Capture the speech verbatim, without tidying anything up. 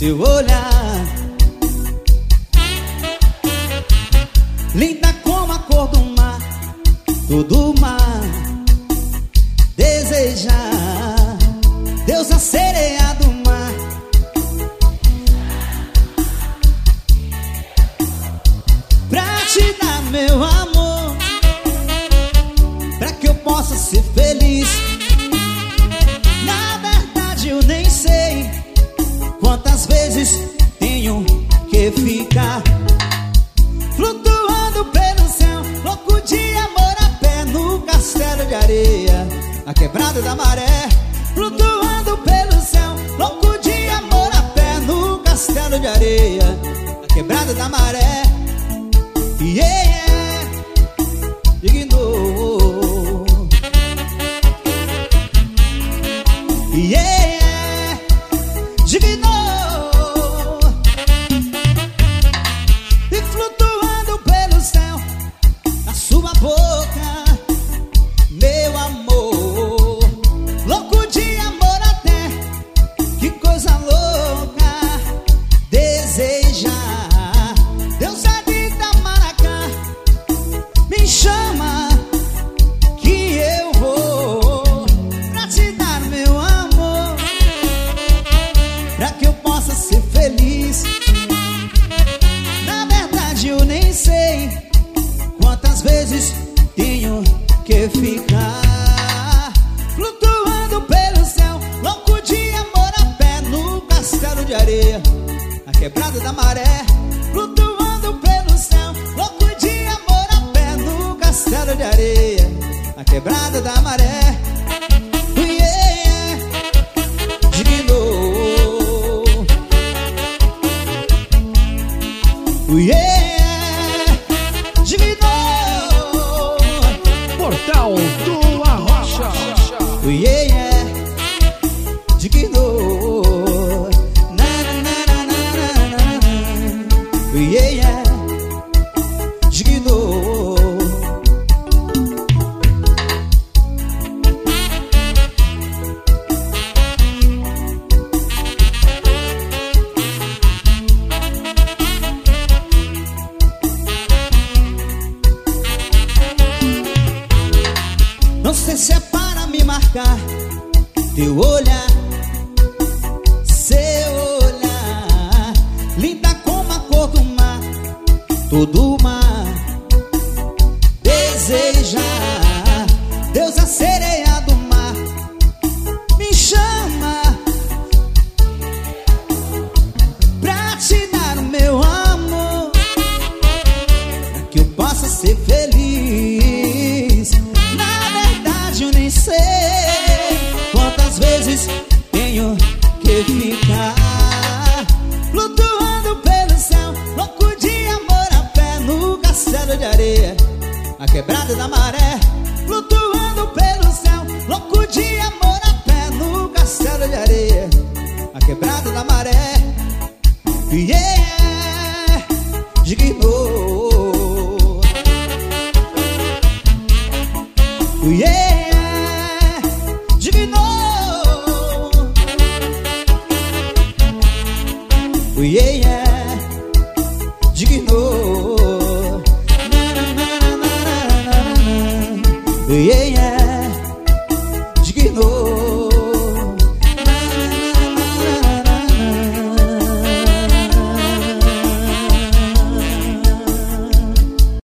seu olhar, linda como a cor do mar, todo mar desejar, deusa sereia do mar. Pra te dar meu amor, pra que eu possa ser feliz. Na verdade eu nem sei quantas vezes tenho que ficar flutuando pelo céu, louco de amor a pé no castelo de areia, na quebrada da maré. Flutuando pelo céu, louco de amor a pé no castelo de areia, na quebrada da maré. Yeah, digno. Yeah, digno. E flutuando pelo céu, na sua boca, meu amor, louco de amor até, que coisa louca, desejar, Deus é de Itamaracá, me chama que eu vou pra te dar meu amor, pra que eu possa ser feliz. Na verdade eu nem sei quantas vezes tenho que ficar flutuando pelo céu, louco de amor a pé no castelo de areia, na quebrada da maré. Flutuando pelo céu, louco de amor a pé no castelo de areia, na quebrada da maré. Yeah, digno. Yeah, digno. Portal do Arrocha. Yeah, digno. Na, na, na, na, na, na. Yeah, digno. Não sei se é para me marcar teu olhar, seu olhar, linda como a cor do mar, todo mar desejar, deusa sereia do mar, me chama pra te dar o meu amor, pra que eu possa ser feliz. Na verdade eu nem sei quantas vezes tenho que ficar flutuando pelo céu, louco de amor a pé no castelo de areia, na quebrada da maré. Flutuando pelo céu, louco de amor a pé no castelo de areia, na quebrada da maré. Yeah, digno. Yeah, digno. Yeah, digno. Na, na, na, na, na, na, na. Yeah.